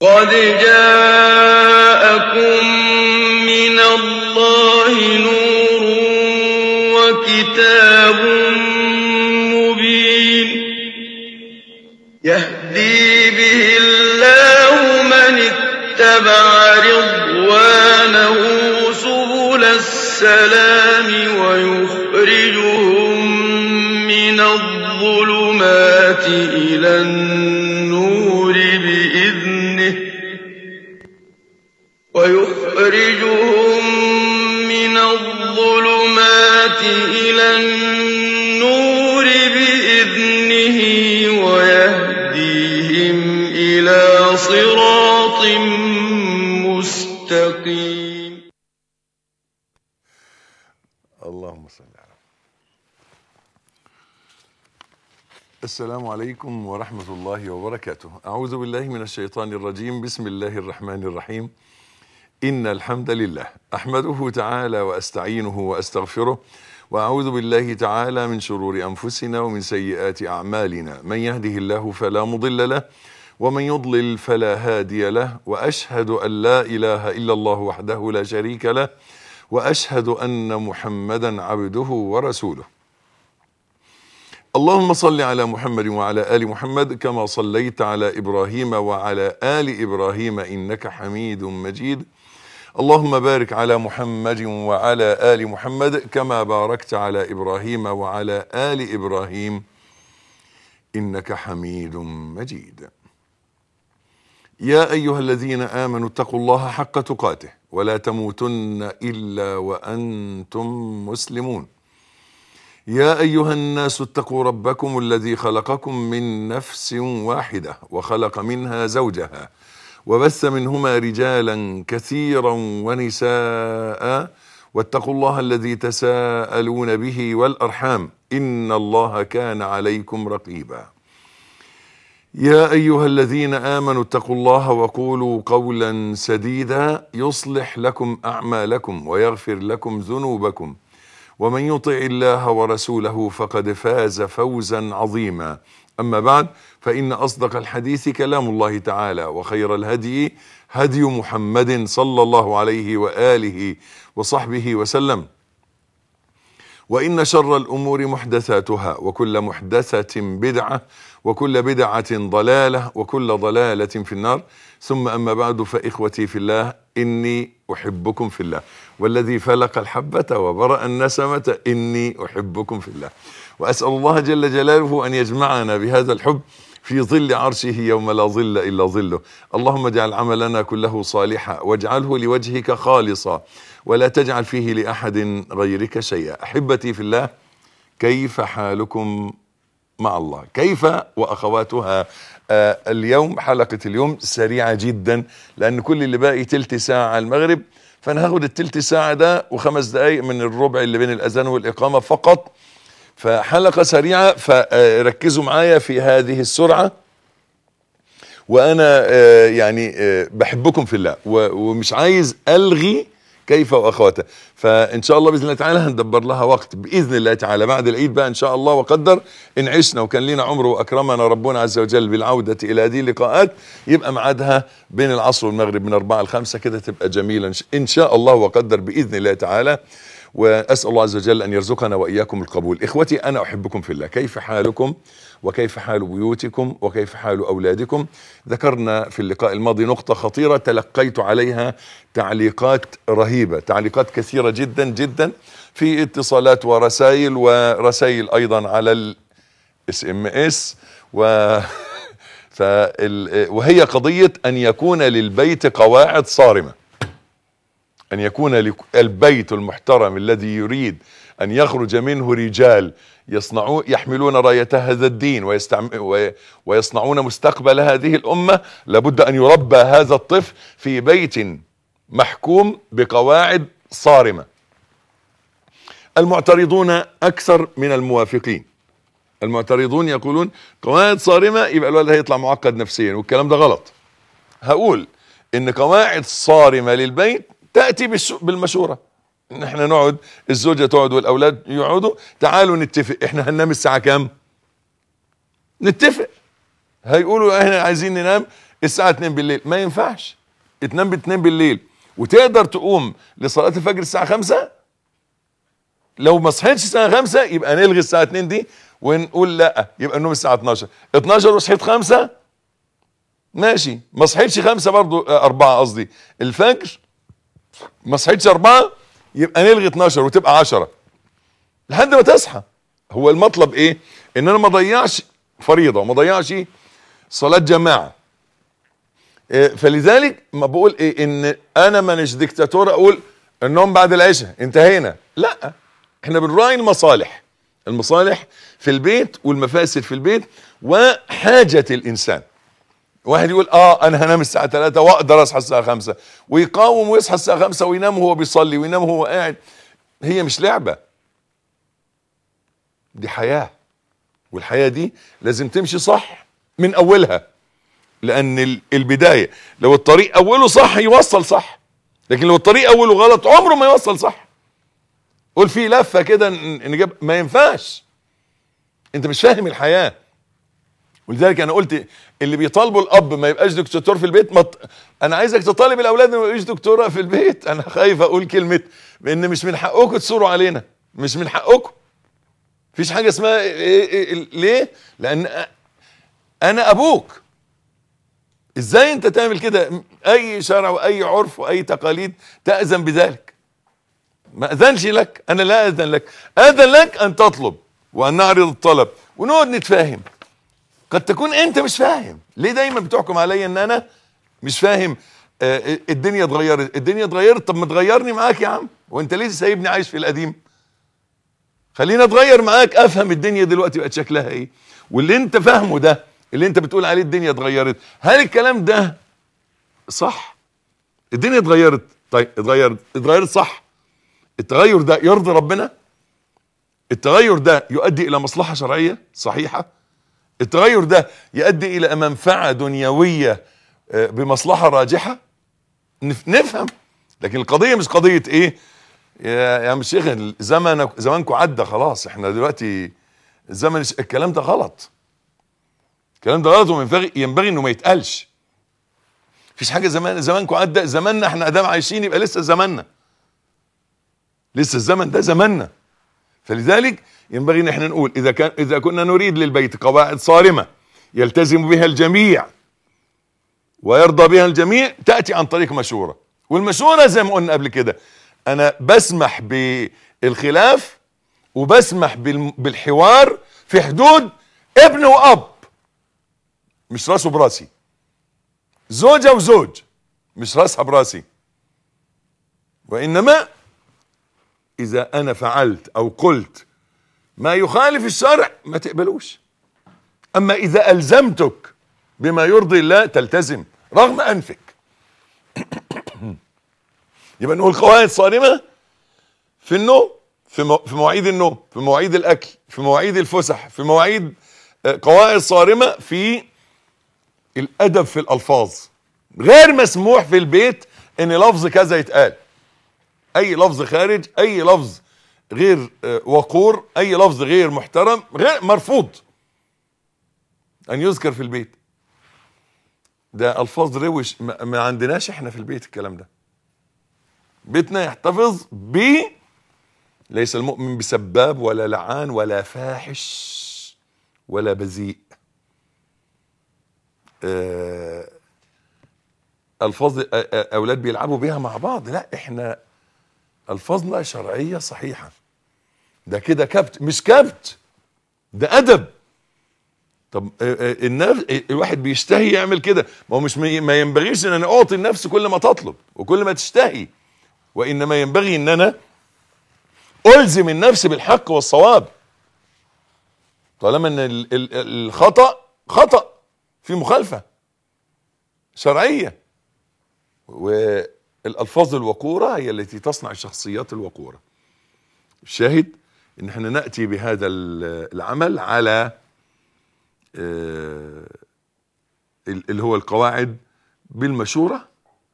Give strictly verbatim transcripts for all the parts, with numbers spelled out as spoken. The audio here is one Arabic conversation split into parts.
قد جاءكم من الله نور وكتاب مبين يهدي به الله من اتبع رضوانه سبل السلام ويخرجهم من الظلمات إلى النور بإذنه ويخرجهم من الظلمات إلى النور بإذنه ويهديهم إلى صراط مستقيم. اللهم صل على. السلام عليكم ورحمة الله وبركاته. أعوذ بالله من الشيطان الرجيم. بسم الله الرحمن الرحيم. إن الحمد لله أحمده تعالى وأستعينه وأستغفره، وأعوذ بالله تعالى من شرور أنفسنا ومن سيئات أعمالنا. من يهده الله فلا مضل له ومن يضلل فلا هادي له، وأشهد أن لا إله إلا الله وحده لا شريك له، وأشهد أن محمدا عبده ورسوله. اللهم صل على محمد وعلى آل محمد كما صليت على إبراهيم وعلى آل إبراهيم إنك حميد مجيد. اللهم بارك على محمد وعلى آل محمد كما باركت على إبراهيم وعلى آل إبراهيم إنك حميد مجيد. يا أيها الذين آمنوا اتقوا الله حق تقاته ولا تموتن إلا وأنتم مسلمون. يا أيها الناس اتقوا ربكم الذي خلقكم من نفس واحدة وخلق منها زوجها وبث منهما رجالا كثيرا ونساء، واتقوا الله الذي تساءلون به والأرحام إن الله كان عليكم رقيبا. يا أيها الذين آمنوا اتقوا الله وقولوا قولا سديدا يصلح لكم أعمالكم ويغفر لكم ذنوبكم، ومن يطع الله ورسوله فقد فاز فوزا عظيما. أما بعد، فإن أصدق الحديث كلام الله تعالى، وخير الهدي هدي محمد صلى الله عليه وآله وصحبه وسلم، وإن شر الأمور محدثاتها، وكل محدثة بدعة، وكل بدعة ضلالة، وكل ضلالة في النار. ثم أما بعد، فإخوتي في الله، إني أحبكم في الله، والذي فلق الحبة وبرأ النسمة إني أحبكم في الله، وأسأل الله جل جلاله أن يجمعنا بهذا الحب في ظل عرشه يوم لا ظل إلا ظله. اللهم اجعل عملنا كله صالحا واجعله لوجهك خالصا ولا تجعل فيه لأحد غيرك شيئا. أحبتي في الله، كيف حالكم مع الله؟ كيف وأخواتها؟ آه اليوم حلقة اليوم سريعة جدا، لأن كل اللي باقي تلت ساعة على المغرب، فأنا هاخد التلت ساعة ده وخمس دقايق من الربع اللي بين الأذان والإقامة فقط، فحلقة سريعة، فركزوا معايا في هذه السرعة. وأنا آه يعني آه بحبكم في الله، ومش عايز ألغي كيف وأخواتها، فإن شاء الله بإذن الله تعالى هندبر لها وقت بإذن الله تعالى بعد العيد بقى إن شاء الله، وقدر إن عشنا وكان لنا عمر وأكرمنا ربنا عز وجل بالعودة إلى هذه اللقاءات، يبقى ميعادها بين العصر والمغرب من أربعة لخمسة كده، تبقى جميلة إن شاء الله وقدر بإذن الله تعالى. وأسأل الله عز وجل أن يرزقنا وإياكم القبول. إخوتي، أنا أحبكم في الله. كيف حالكم؟ وكيف حال بيوتكم؟ وكيف حال أولادكم؟ ذكرنا في اللقاء الماضي نقطة خطيرة تلقيت عليها تعليقات رهيبة، تعليقات كثيرة جدا جدا في اتصالات ورسائل، ورسائل أيضا على الاس ام اس، و وهي قضية أن يكون للبيت قواعد صارمة، أن يكون البيت المحترم الذي يريد أن يخرج منه رجال يصنعون يحملون راية هذا الدين ويصنعون مستقبل هذه الأمة، لابد أن يربى هذا الطفل في بيت محكوم بقواعد صارمة. المعترضون أكثر من الموافقين. المعترضون يقولون قواعد صارمة يبقى الولد هيطلع معقد نفسيا، والكلام ده غلط. هقول إن قواعد صارمة للبيت تأتي بالمشورة، ان احنا نقعد، الزوجة تقعد والاولاد يقعدوا، تعالوا نتفق احنا هننام الساعة كام، نتفق. هيقولوا احنا عايزين ننام الساعة اتنين بالليل، ما ينفعش تنام باتنين بالليل وتقدر تقوم لصلاة الفجر الساعة خمسة. لو ما صحيتش الساعة خمسة يبقى نلغي الساعة اتنين دي ونقول لا، يبقى النوم الساعة اتناشر. اتناشر وصحيت خمسة ماشي، ما صحيتش خمسة برضو أربعة قصدي الفجر، ما صحيتش أربعة يبقى نلغي اتناشر وتبقى عشرة لحد ما تصحى. هو المطلب ايه؟ ان انا ما ضيعش فريضة وما ضيعش صلاة جماعة. إيه فلذلك ما بقول ايه ان انا مانيش ديكتاتور اقول النوم بعد العشاء انتهينا، لا، احنا بنراعي المصالح، المصالح في البيت والمفاسد في البيت وحاجة الانسان. واحد يقول اه انا هنام الساعة ثلاثة واقدر اصحى الساعة خمسة، ويقاوم ويصحى الساعة خمسة وينام وهو بيصلي وينام وهو قاعد. هي مش لعبة، دي حياة، والحياة دي لازم تمشي صح من اولها، لان البداية لو الطريق اوله صح يوصل صح، لكن لو الطريق اوله غلط عمره ما يوصل صح. قول فيه لفة كده نجيب، ما ينفعش، انت مش فاهم الحياة. ولذلك انا قلت اللي بيطالبوا الاب ما يبقاش دكتاتور في البيت، مط... انا عايزك تطالب الاولاد ما يبقاش دكتوره في البيت. انا خايف اقول كلمه بان مش من حقكم تثوروا علينا، مش من حقكم. مفيش حاجه اسمها إيه إيه ليه؟ لان انا ابوك. ازاي انت تعمل كده؟ اي شرع واي عرف واي تقاليد تأذن بذلك. ما اذنش لك، انا لا اذن لك، اذن لك ان تطلب وان نعرض الطلب ونقعد نتفاهم. قد تكون انت مش فاهم، ليه دايما بتحكم عليا ان انا مش فاهم؟ آه الدنيا اتغيرت، الدنيا اتغيرت، طب ما تغيرني معاك يا عم، وانت ليه سايبني عايش في القديم؟ خليني اتغير معاك، افهم الدنيا دلوقتي بقت شكلها ايه. واللي انت فاهمه ده اللي انت بتقول عليه الدنيا اتغيرت، هل الكلام ده صح؟ الدنيا اتغيرت، طيب اتغيرت اتغيرت صح، التغير ده يرضي ربنا؟ التغير ده يؤدي الى مصلحة شرعية صحيحة؟ التغير ده يؤدي الى منفعة دنيوية بمصلحة راجحة؟ نفهم. لكن القضية مش قضية ايه يا يا عم الشيخ زمن زمانكم عدى خلاص، احنا دلوقتي زمن الكلام ده غلط. الكلام ده غلط وينبغي ينبغي انه ما يتقالش. مفيش حاجة زمان زمانكم عدى، زماننا احنا ادام عايشين يبقى لسه زماننا، لسه الزمن ده زماننا. فلذلك ينبغي ان احنا نقول اذا كان اذا كنا نريد للبيت قواعد صارمة يلتزم بها الجميع ويرضى بها الجميع، تأتي عن طريق مشورة. والمشورة زي ما قلنا قبل كده، انا بسمح بالخلاف وبسمح بالحوار في حدود ابن واب، مش راسه براسي، زوجة وزوج مش راسها براسي. وانما اذا انا فعلت او قلت ما يخالف الشرع ما تقبلوش. اما اذا الزمتك بما يرضي الله تلتزم رغم انفك. يبقى نقول قواعد صارمة في النوم، في في مواعيد النوم، في مواعيد الاكل، في مواعيد الفسح، في مواعيد، قواعد صارمة في الادب في الالفاظ. غير مسموح في البيت ان لفظ كذا يتقال، اي لفظ خارج، اي لفظ غير وقور، اي لفظ غير محترم، غير مرفوض ان يذكر في البيت. ده الفاظ روش ما عندناش احنا في البيت الكلام ده. بيتنا يحتفظ ب ليس المؤمن بسباب ولا لعان ولا فاحش ولا بذيء. آه الفاظ اولاد بيلعبوا بيها مع بعض، لا، احنا الفاظنا شرعية صحيحة. ده كده كبت، مش كبت، ده ادب. طب النفس الواحد بيشتهي يعمل كده، ما هو مش ما ينبغيش ان انا اعطي النفس كل ما تطلب وكل ما تشتهي، وانما ينبغي ان انا الزم النفس بالحق والصواب، طالما ان الخطأ خطأ في مخالفة شرعية. والالفاظ الوقورة هي التي تصنع الشخصيات الوقورة. الشاهد ان احنا نأتي بهذا العمل على اللي هو القواعد بالمشورة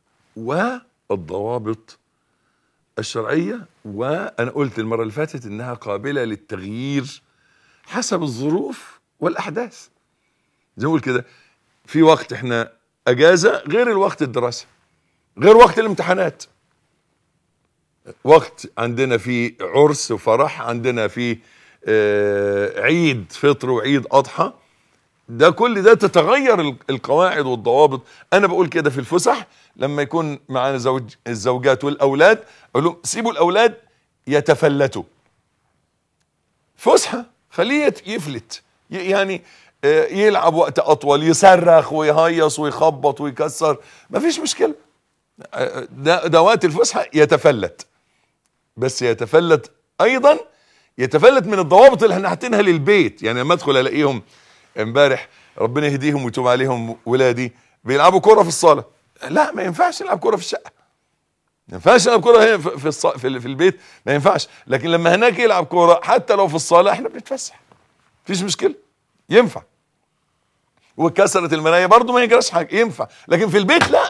والضوابط الشرعية. وانا قلت المرة اللي فاتت انها قابلة للتغيير حسب الظروف والاحداث. زي ما قلت كده، في وقت احنا اجازة غير الوقت الدراسي، غير وقت الامتحانات. وقت عندنا فيه عرس وفرح، عندنا فيه آه عيد فطر وعيد اضحى، ده كل ده تتغير القواعد والضوابط. انا بقول كده في الفسح لما يكون معانا زوج الزوجات والاولاد، اقول لهم سيبوا الاولاد يتفلتوا فسحه، خليه يفلت، يعني يلعب وقت اطول، يصرخ ويهيص ويخبط ويكسر، مفيش مشكله. ده ده وقت الفسحه يتفلت، بس يتفلت ايضا يتفلت من الضوابط اللي احنا حاطينها للبيت. يعني لما ادخل الاقيهم امبارح ربنا يهديهم ويتوب عليهم ولادي بيلعبوا كوره في الصاله، لا ما ينفعش نلعب كوره في الشقه، ما ينفعش نلعب كوره هنا في الص... في, في البيت، ما ينفعش. لكن لما هناك يلعب كوره حتى لو في الصاله احنا بنتفسح، مفيش مشكله، ينفع. وكسرت المرايه برضو ما يجراش حاجه، ينفع. لكن في البيت لا،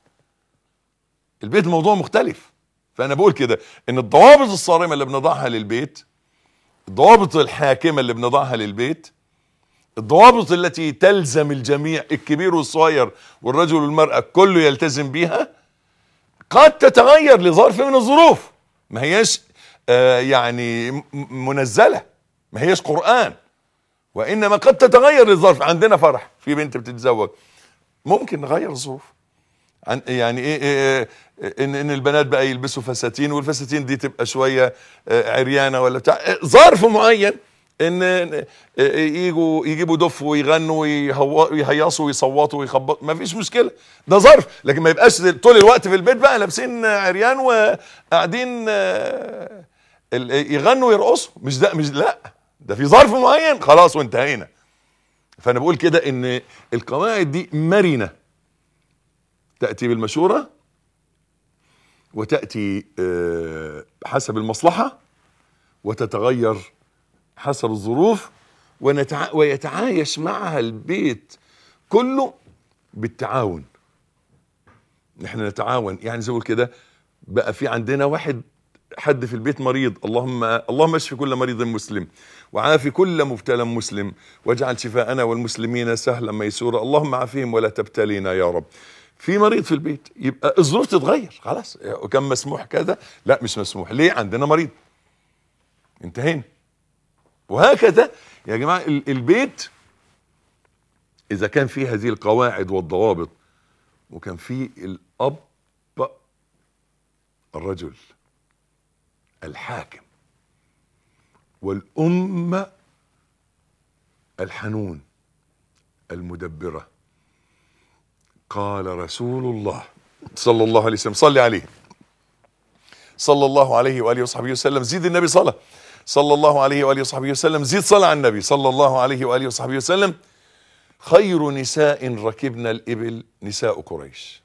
البيت موضوع مختلف. فانا بقول كده ان الضوابط الصارمه اللي بنضعها للبيت، الضوابط الحاكمه اللي بنضعها للبيت، الضوابط التي تلزم الجميع الكبير والصغير والرجل والمرأة كله يلتزم بيها، قد تتغير لظرف من الظروف، ما هياش آه يعني منزلة، ما هياش قرآن، وإنما قد تتغير لظرف. عندنا فرح، في بنت بتتزوج، ممكن نغير الظروف. يعني ايه, إيه ان ان البنات بقى يلبسوا فساتين، والفساتين دي تبقى شويه عريانه ولا بتاع، ظرف معين ان يجوا يجيبوا دف ويغنوا ويهيصوا ويصوتوا ويخبطوا، ما فيش مشكله، ده ظرف. لكن ما يبقاش طول الوقت في البيت بقى لابسين عريان وقاعدين يغنوا ويرقصوا، مش ده، مش لا، ده في ظرف معين خلاص وانتهينا. فانا بقول كده ان القواعد دي مرنه، تأتي بالمشورة وتأتي حسب المصلحة وتتغير حسب الظروف، ونتع... ويتعايش معها البيت كله بالتعاون. نحن نتعاون، يعني زي كده بقى في عندنا واحد حد في البيت مريض، اللهم اللهم اشف كل مريض مسلم وعافي كل مبتلى مسلم واجعل شفاءنا والمسلمين سهلا ميسورا، اللهم عافيهم ولا تبتلينا يا رب. في مريض في البيت، يبقى الظروف تتغير خلاص. وكان مسموح كذا، لا مش مسموح، ليه؟ عندنا مريض، انتهينا. وهكذا يا جماعه البيت اذا كان فيه هذه القواعد والضوابط، وكان فيه الاب الرجل الحاكم والام الحنون المدبره، قال رسول الله صلى الله عليه وسلم، صلي عليه صلى الله عليه وآله وصحبه وسلم، زيد النبي صلاة، صلى الله عليه وآله وصحبه وسلم، زيد صلاة على النبي صلى الله عليه وآله وصحبه وسلم، خير نساء ركبنا الإبل نساء قريش،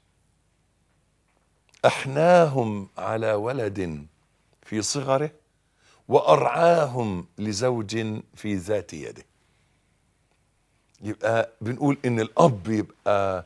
أحناهم على ولد في صغره وأرعاهم لزوج في ذات يده. يبقى بنقول إن الأب يبقى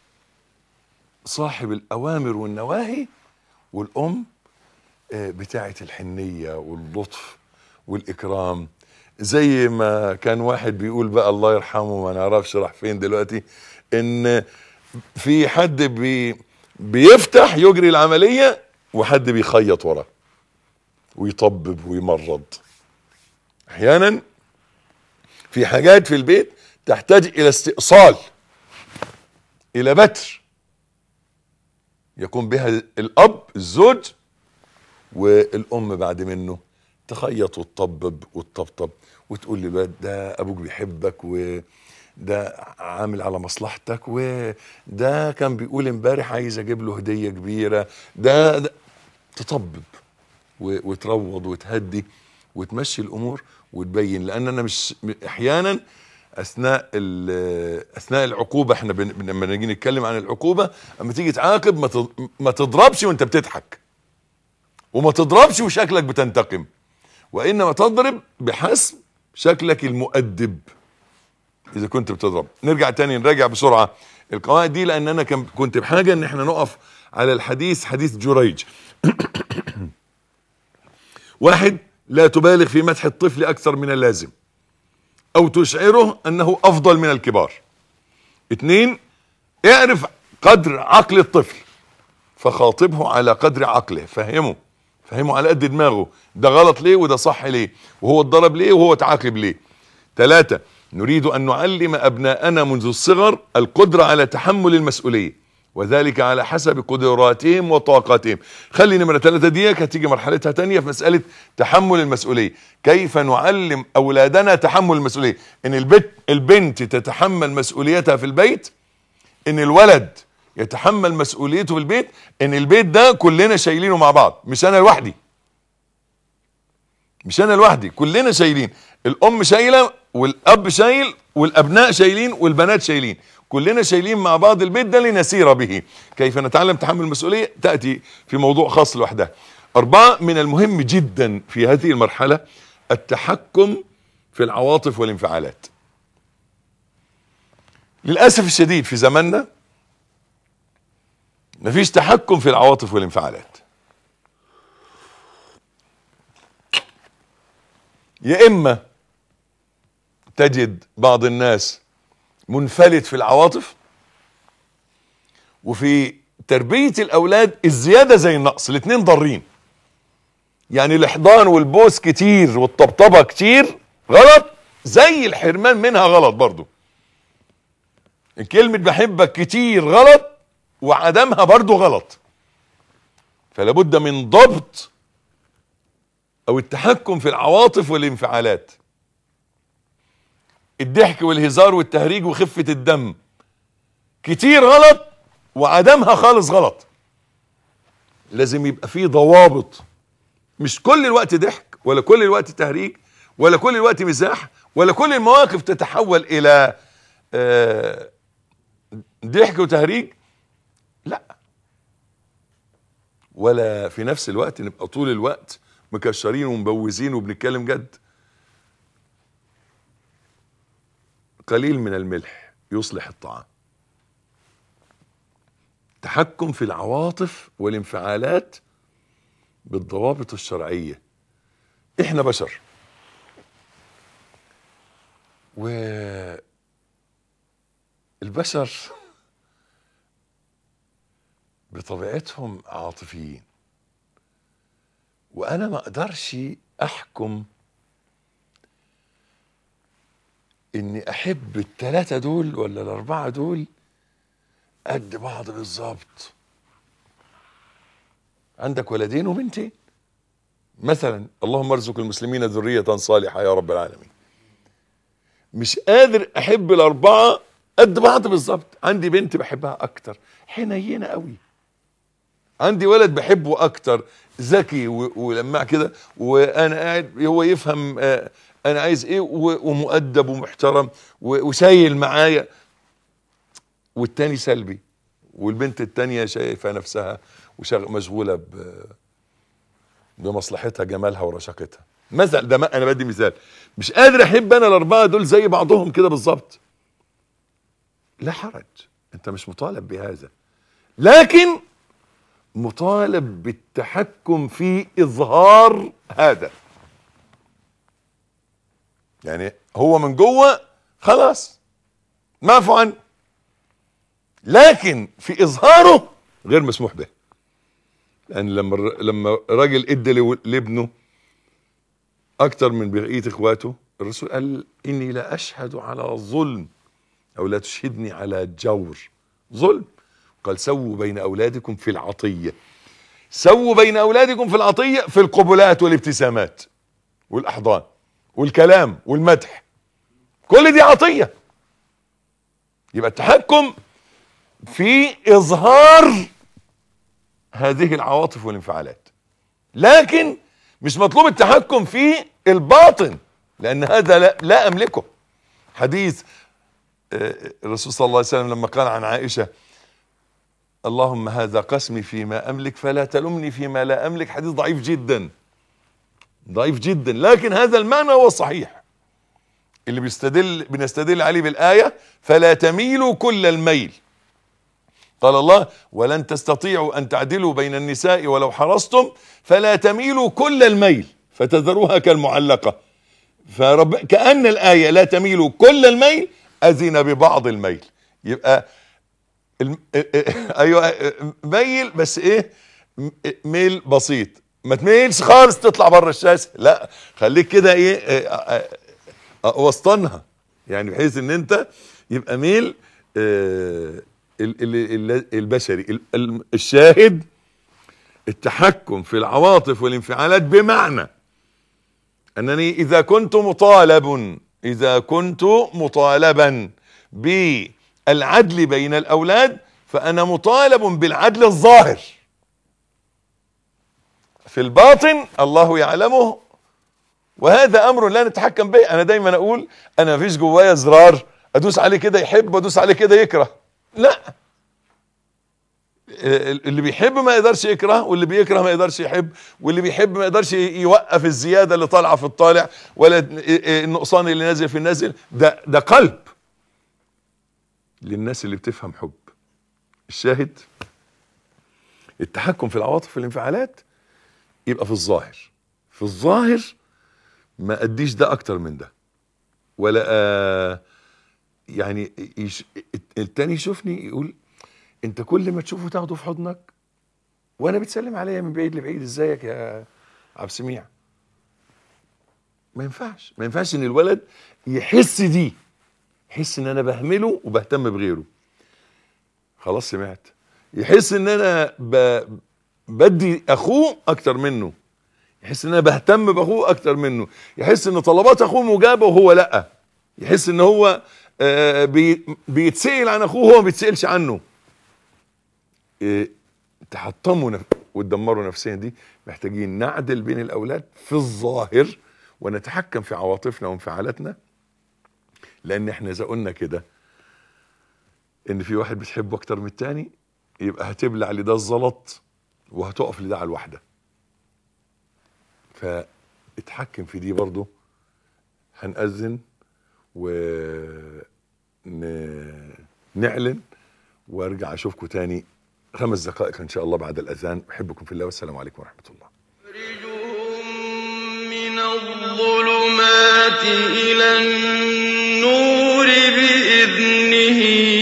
صاحب الأوامر والنواهي، والأم بتاعة الحنية واللطف والإكرام. زي ما كان واحد بيقول بقى الله يرحمه، ما نعرفش راح فين دلوقتي، إن في حد بي بيفتح يجري العملية وحد بيخيط وراه ويطبب ويمرض. أحيانا في حاجات في البيت تحتاج إلى استئصال، إلى بتر يكون بها الأب الزوج، والأم بعد منه تخيط وتطبب وتطبطب وتقول للواد ده أبوك بيحبك، وده عامل على مصلحتك، وده كان بيقول امبارح عايز أجيب له هدية كبيرة، ده, ده تطبب وتروض وتهدي وتمشي الأمور وتبين. لأن أنا مش أحيانا اثناء اثناء العقوبه، احنا لما نيجي نتكلم عن العقوبه، اما تيجي تعاقب ما تضربش وانت بتضحك، وما تضربش وشكلك بتنتقم، وانما تضرب بحسب شكلك المؤدب اذا كنت بتضرب. نرجع تاني نراجع بسرعه القواعد دي، لان انا كنت بحاجه ان احنا نقف على الحديث، حديث جريج. واحد، لا تبالغ في مدح الطفل اكثر من اللازم او تشعره انه افضل من الكبار. اثنين، اعرف قدر عقل الطفل فخاطبه على قدر عقله، فهمه فهمه على قد دماغه، ده غلط ليه وده صح ليه، وهو اتضرب ليه وهو اتعاقب ليه. ثلاثة، نريد أن نعلم أبناءنا منذ الصغر القدرة على تحمل المسؤولية، وذلك على حسب قدراتهم وطاقاتهم. خلي نمرة ثلاثة ديك هتيجي مرحلتها تانية في مسألة تحمل المسؤولية. كيف نعلم أولادنا تحمل المسؤولية؟ إن البنت البنت تتحمل مسؤوليتها في البيت، إن الولد يتحمل مسؤوليته في البيت، إن البيت ده كلنا شايلينه مع بعض، مش أنا لوحدي مش أنا لوحدي كلنا شايلين. الأم شايلة والأب شايل والأبناء شايلين والبنات شايلين، كلنا شايلين مع بعض البيت ده لنسير به. كيف نتعلم تحمل المسؤولية تأتي في موضوع خاص لوحدها. أربعة، من المهم جدا في هذه المرحلة التحكم في العواطف والانفعالات. للأسف الشديد في زماننا مفيش تحكم في العواطف والانفعالات. يا إما تجد بعض الناس منفلت في العواطف، وفي تربية الأولاد الزيادة زي النقص، الاتنين ضارين. يعني الإحضان والبوس كتير والطبطبة كتير غلط، زي الحرمان منها غلط برضو. كلمة بحبك كتير غلط، وعدمها برضو غلط. فلا بد من ضبط أو التحكم في العواطف والانفعالات. الضحك والهزار والتهريج وخفة الدم كتير غلط، وعدمها خالص غلط. لازم يبقى فيه ضوابط، مش كل الوقت ضحك ولا كل الوقت تهريج ولا كل الوقت مزاح ولا كل المواقف تتحول الى آه ضحك وتهريج، لا. ولا في نفس الوقت نبقى طول الوقت مكشرين ومبوزين وبنتكلم جد. قليل من الملح يصلح الطعام. تحكم في العواطف والانفعالات بالضوابط الشرعية. احنا بشر، والبشر بطبيعتهم عاطفيين، وانا ما اقدرش احكم اني احب الثلاثة دول ولا الاربعة دول قد بعض بالظبط. عندك ولدين وبنتين مثلا، اللهم ارزق المسلمين ذرية صالحة يا رب العالمين. مش قادر احب الاربعة قد بعض بالظبط. عندي بنت بحبها اكتر، حنينة قوي. عندي ولد بحبه اكتر، ذكي ولماع كده، وانا قاعد هو يفهم آه انا عايز ايه، ومؤدب ومحترم وشايل معايا. والتاني سلبي، والبنت التانية شايفة نفسها ومشغولة بمصلحتها، جمالها ورشاقتها. مثلا ده انا بدي مثال. مش قادر احب انا الاربعة دول زي بعضهم كده بالظبط. لا حرج، انت مش مطالب بهذا، لكن مطالب بالتحكم في اظهار هذا. يعني هو من جوه خلاص معفو عنه، لكن في اظهاره غير مسموح به. لان لما لما راجل ادى لابنه اكتر من بقيه اخواته، الرسول قال اني لا اشهد على الظلم، او لا تشهدني على جور ظلم. قال سووا بين اولادكم في العطيه. سووا بين اولادكم في العطيه، في القبلات والابتسامات والاحضان والكلام والمدح، كل دي عطيه. يبقى التحكم في اظهار هذه العواطف والانفعالات، لكن مش مطلوب التحكم في الباطن، لان هذا لا, لا املكه. حديث الرسول صلى الله عليه وسلم لما قال عن عائشة اللهم هذا قسمي فيما املك فلا تلمني فيما لا املك، حديث ضعيف جدا ضعيف جدا، لكن هذا المعنى هو الصحيح اللي بيستدل بنستدل عليه بالآية فلا تميلوا كل الميل. قال الله ولن تستطيعوا أن تعدلوا بين النساء ولو حرصتم فلا تميلوا كل الميل فتذروها كالمعلقة. فرب كأن الآية لا تميلوا كل الميل أذن ببعض الميل. يبقى الم... ايوه ميل، بس ايه، ميل بسيط، ما تميلش خالص تطلع بره الشاشه، لا خليك كده ايه وسطنها، يعني بحيث ان انت يبقى ميل آه البشري. الشاهد التحكم في العواطف والانفعالات، بمعنى انني اذا كنت مطالب اذا كنت مطالبا بالعدل بين الاولاد، فانا مطالب بالعدل الظاهر. في الباطن الله يعلمه، وهذا امر لا نتحكم به. انا دايما اقول انا مفيش جوايا زرار ادوس عليه كده يحب وادوس عليه كده يكره، لا. اللي بيحب ما يقدرش يكره، واللي بيكره ما يقدرش يحب، واللي بيحب ما يقدرش يوقف الزياده اللي طالعه في الطالع، ولا النقصان اللي نازل في النازل. ده ده قلب للناس اللي بتفهم حب. الشاهد التحكم في العواطف والانفعالات يبقى في الظاهر. في الظاهر ما اديش ده اكتر من ده، ولا آه يعني يش التاني يشوفني يقول انت كل ما تشوفه تاخده في حضنك، وانا بتسلم عليا من بعيد لبعيد، ازيك يا عبد السميع. ما ينفعش ما ينفعش ان الولد يحس دي، يحس ان انا بهمله وبهتم بغيره. خلاص سمعت. يحس ان انا ب... بدي اخوه اكتر منه، يحس ان انا بهتم باخوه اكتر منه، يحس ان طلبات اخوه مجابه وهو لا، يحس ان هو آه بي... بيتسأل عن اخوه وهو ما بيتسألش عنه. إيه تحطموا نف... وتدمروا نفسيا. دي محتاجين نعدل بين الاولاد في الظاهر، ونتحكم في عواطفنا وانفعالاتنا، لان احنا اذا قلنا كده ان في واحد بتحبه اكتر من التاني، يبقى هتبلع لده الزلط وهتقف لده على الواحده. فاتحكم في دي برضو. هنأذن ونعلن وارجع اشوفكم تاني خمس دقائق ان شاء الله بعد الاذان. احبكم في الله والسلام عليكم ورحمه الله. يخرجهم من الظلمات الى النور باذنه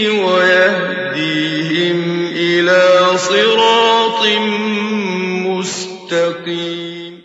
ويهديهم الى صراط مستقيم.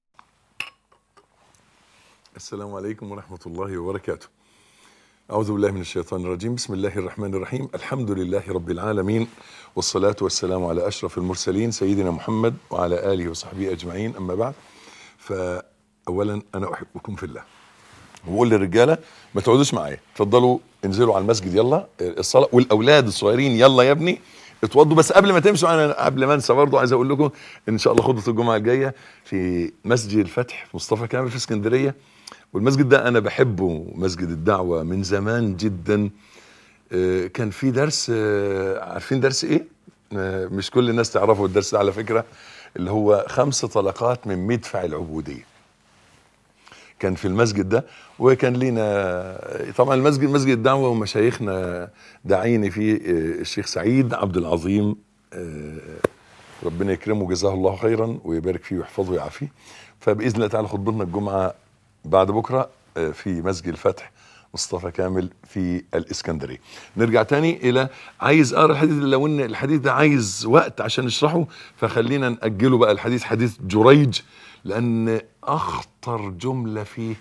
السلام عليكم ورحمه الله وبركاته. أعوذ بالله من الشيطان الرجيم. بسم الله الرحمن الرحيم. الحمد لله رب العالمين، والصلاة والسلام على أشرف المرسلين سيدنا محمد وعلى آله وصحبه أجمعين، أما بعد. فأولا أنا أحبكم في الله، وأقول للرجالة ما تقعدوش معايا، اتفضلوا انزلوا على المسجد يلا الصلاة، والأولاد الصغيرين يلا يا ابني اتوضوا. بس قبل ما تمشوا، أنا قبل ما أنسى برضه عايز أقول لكم إن شاء الله خطبة الجمعة الجاية في مسجد الفتح في مصطفى كامل في اسكندرية. والمسجد ده انا بحبه، مسجد الدعوة من زمان جدا. كان في درس، عارفين درس ايه؟ مش كل الناس تعرفه الدرس ده على فكرة، اللي هو خمس طلقات من مدفع العبودية. كان في المسجد ده، وكان لينا طبعا المسجد مسجد الدعوة، ومشايخنا داعيني فيه الشيخ سعيد عبد العظيم، ربنا يكرمه جزاه الله خيرا ويبارك فيه ويحفظه ويعافيه. فبإذن الله تعالى خطبتنا الجمعة بعد بكرة في مسجد الفتح مصطفى كامل في الإسكندرية. نرجع تاني إلى عايز أقرأ الحديث، لو إن الحديث ده عايز وقت عشان نشرحه فخلينا نأجله بقى. الحديث حديث جريج، لأن أخطر جملة فيه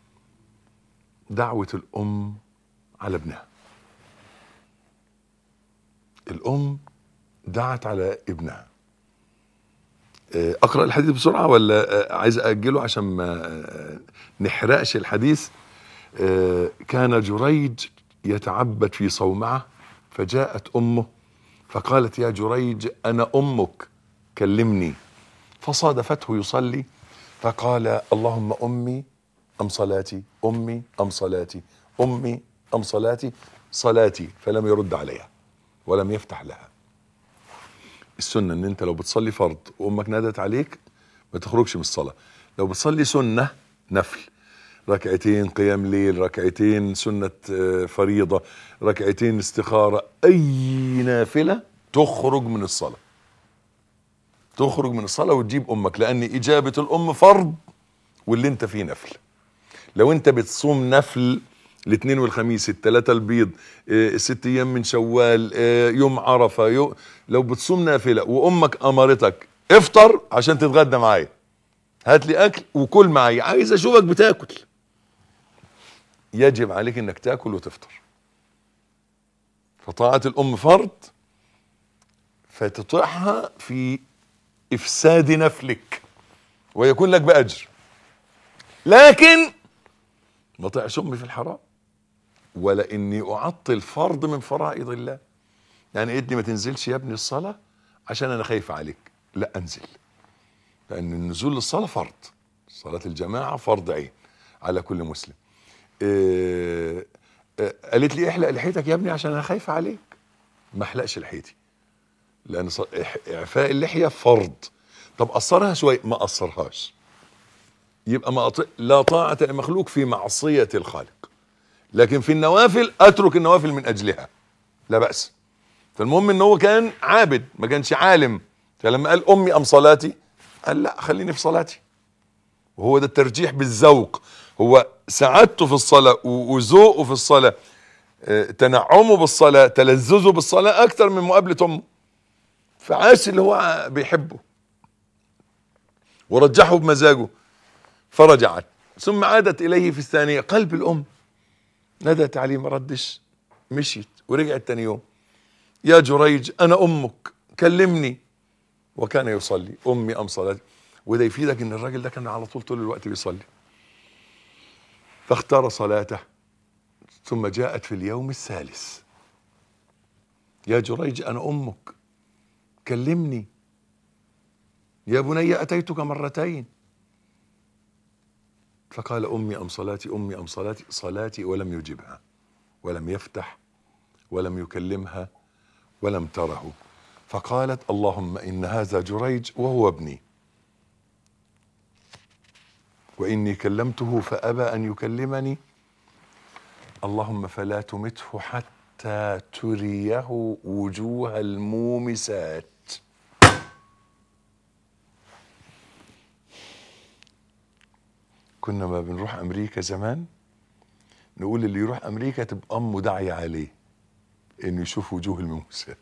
دعوة الأم على ابنها. الأم دعت على ابنها. اقرأ الحديث بسرعة ولا عايز اجله عشان ما نحرقش الحديث؟ كان جريج يتعبد في صومعة، فجاءت امه فقالت يا جريج انا امك كلمني. فصادفته يصلي فقال اللهم امي ام صلاتي، امي ام صلاتي، امي ام صلاتي، صلاتي، فلم يرد عليها ولم يفتح لها. السنة ان انت لو بتصلي فرض وامك نادت عليك ما تخرجش من الصلاة. لو بتصلي سنة نفل، ركعتين قيام ليل، ركعتين سنة فريضة، ركعتين استخارة، اي نافلة، تخرج من الصلاة. تخرج من الصلاة وتجيب امك، لان اجابة الام فرض واللي انت فيه نفل. لو انت بتصوم نفل الاثنين والخميس، الثلاثة البيض، اه ست ايام من شوال، اه يوم عرفة، يوم لو بتصوم نافلة وامك امرتك افطر عشان تتغدى معايا، هات لي اكل وكل معايا، عايز اشوفك بتاكل، يجب عليك انك تاكل وتفطر. فطاعة الام فرض، فتطيعها في افساد نفلك ويكون لك باجر. لكن ما طيعش امي في الحرام، ولا اني اعطل فرض من فرائض الله. يعني ادني ما تنزلش يا ابني الصلاة عشان انا خايف عليك، لا انزل، لان النزول للصلاة فرض، صلاة الجماعة فرض عين على كل مسلم. إيه إيه قالت لي احلق لحيتك يا ابني عشان انا خايف عليك، ما احلقش لحيتي، لان اعفاء اللحية فرض. طب قصرها شوي، ما قصرهاش، يبقى ما أطيع. لا طاعة لمخلوق في معصية الخالق، لكن في النوافل اترك النوافل من اجلها، لا بأس. فالمهم ان هو كان عابد، ما كانش عالم، فلما قال امي ام صلاتي قال لا خليني في صلاتي. وهو ده الترجيح بالذوق، هو سعادته في الصلاة وذوقه في الصلاة، تنعمه بالصلاة، تلذذه بالصلاة اكتر من مقابلة امه، فعاش اللي هو بيحبه ورجحه بمزاجه. فرجعت ثم عادت اليه في الثانية، قلب الام ندت عليه ما ردش، مشيت ورجعت تاني يوم، يا جريج انا امك كلمني، وكان يصلي امي ام صلاتي. وده يفيدك ان الراجل ده كان على طول طول الوقت بيصلي. فاختار صلاته، ثم جاءت في اليوم الثالث، يا جريج انا امك كلمني، يا بني اتيتك مرتين. فقال امي ام صلاتي امي ام صلاتي صلاتي، ولم يجبها ولم يفتح ولم يكلمها ولم تره. فقالت اللهم ان هذا جريج وهو ابني، واني كلمته فابى ان يكلمني، اللهم فلا تمته حتى تريه وجوه المومسات. كنا ما بنروح امريكا زمان نقول اللي يروح امريكا تبقى امه داعيه عليه انه يشوف وجوه المومسات،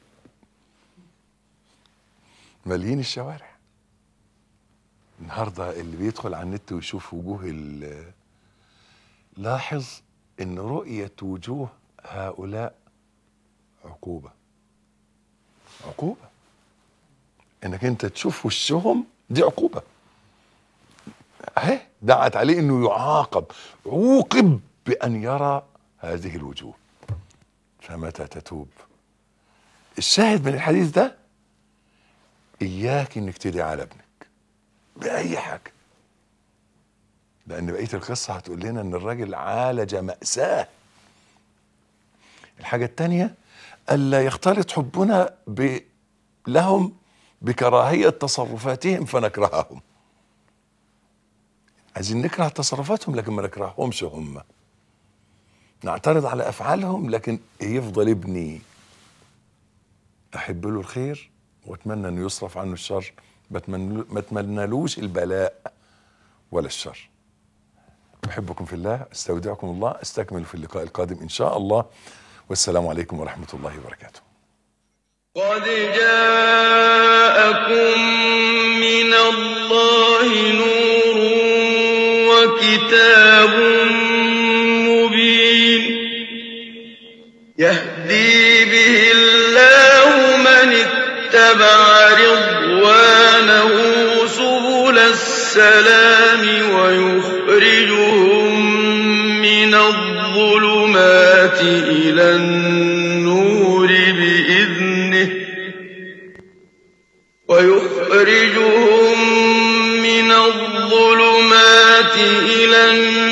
مالين الشوارع النهارده. اللي بيدخل على النت ويشوف وجوه ال لاحظ ان رؤية وجوه هؤلاء عقوبة، عقوبة انك انت تشوف وشهم، دي عقوبة اهي، دعت عليه انه يعاقب، عوقب بان يرى هذه الوجوه. فمتى تتوب؟ الشاهد من الحديث ده اياك انك تدعي على ابنك باي حاجة، لان بقية القصة هتقول لنا ان الراجل عالج مأساة. الحاجة التانية الا يختلط حبنا ب... لهم بكراهية تصرفاتهم فنكرههم. عايزين نكره تصرفاتهم لكن ما نكرههمش هم، نعترض على افعالهم لكن يفضل ابني احب له الخير واتمنى انه يصرف عنه الشر، ما اتمنالوش البلاء ولا الشر. احبكم في الله، استودعكم الله، استكمل في اللقاء القادم ان شاء الله، والسلام عليكم ورحمة الله وبركاته. قد جاءكم من الله نور وكتاب مبين يهدي به الله من اتبع رضوانه سبل السلام ويخرجهم من الظلمات إلى النور بإذنه ويخرجهم من الظلمات إلى النور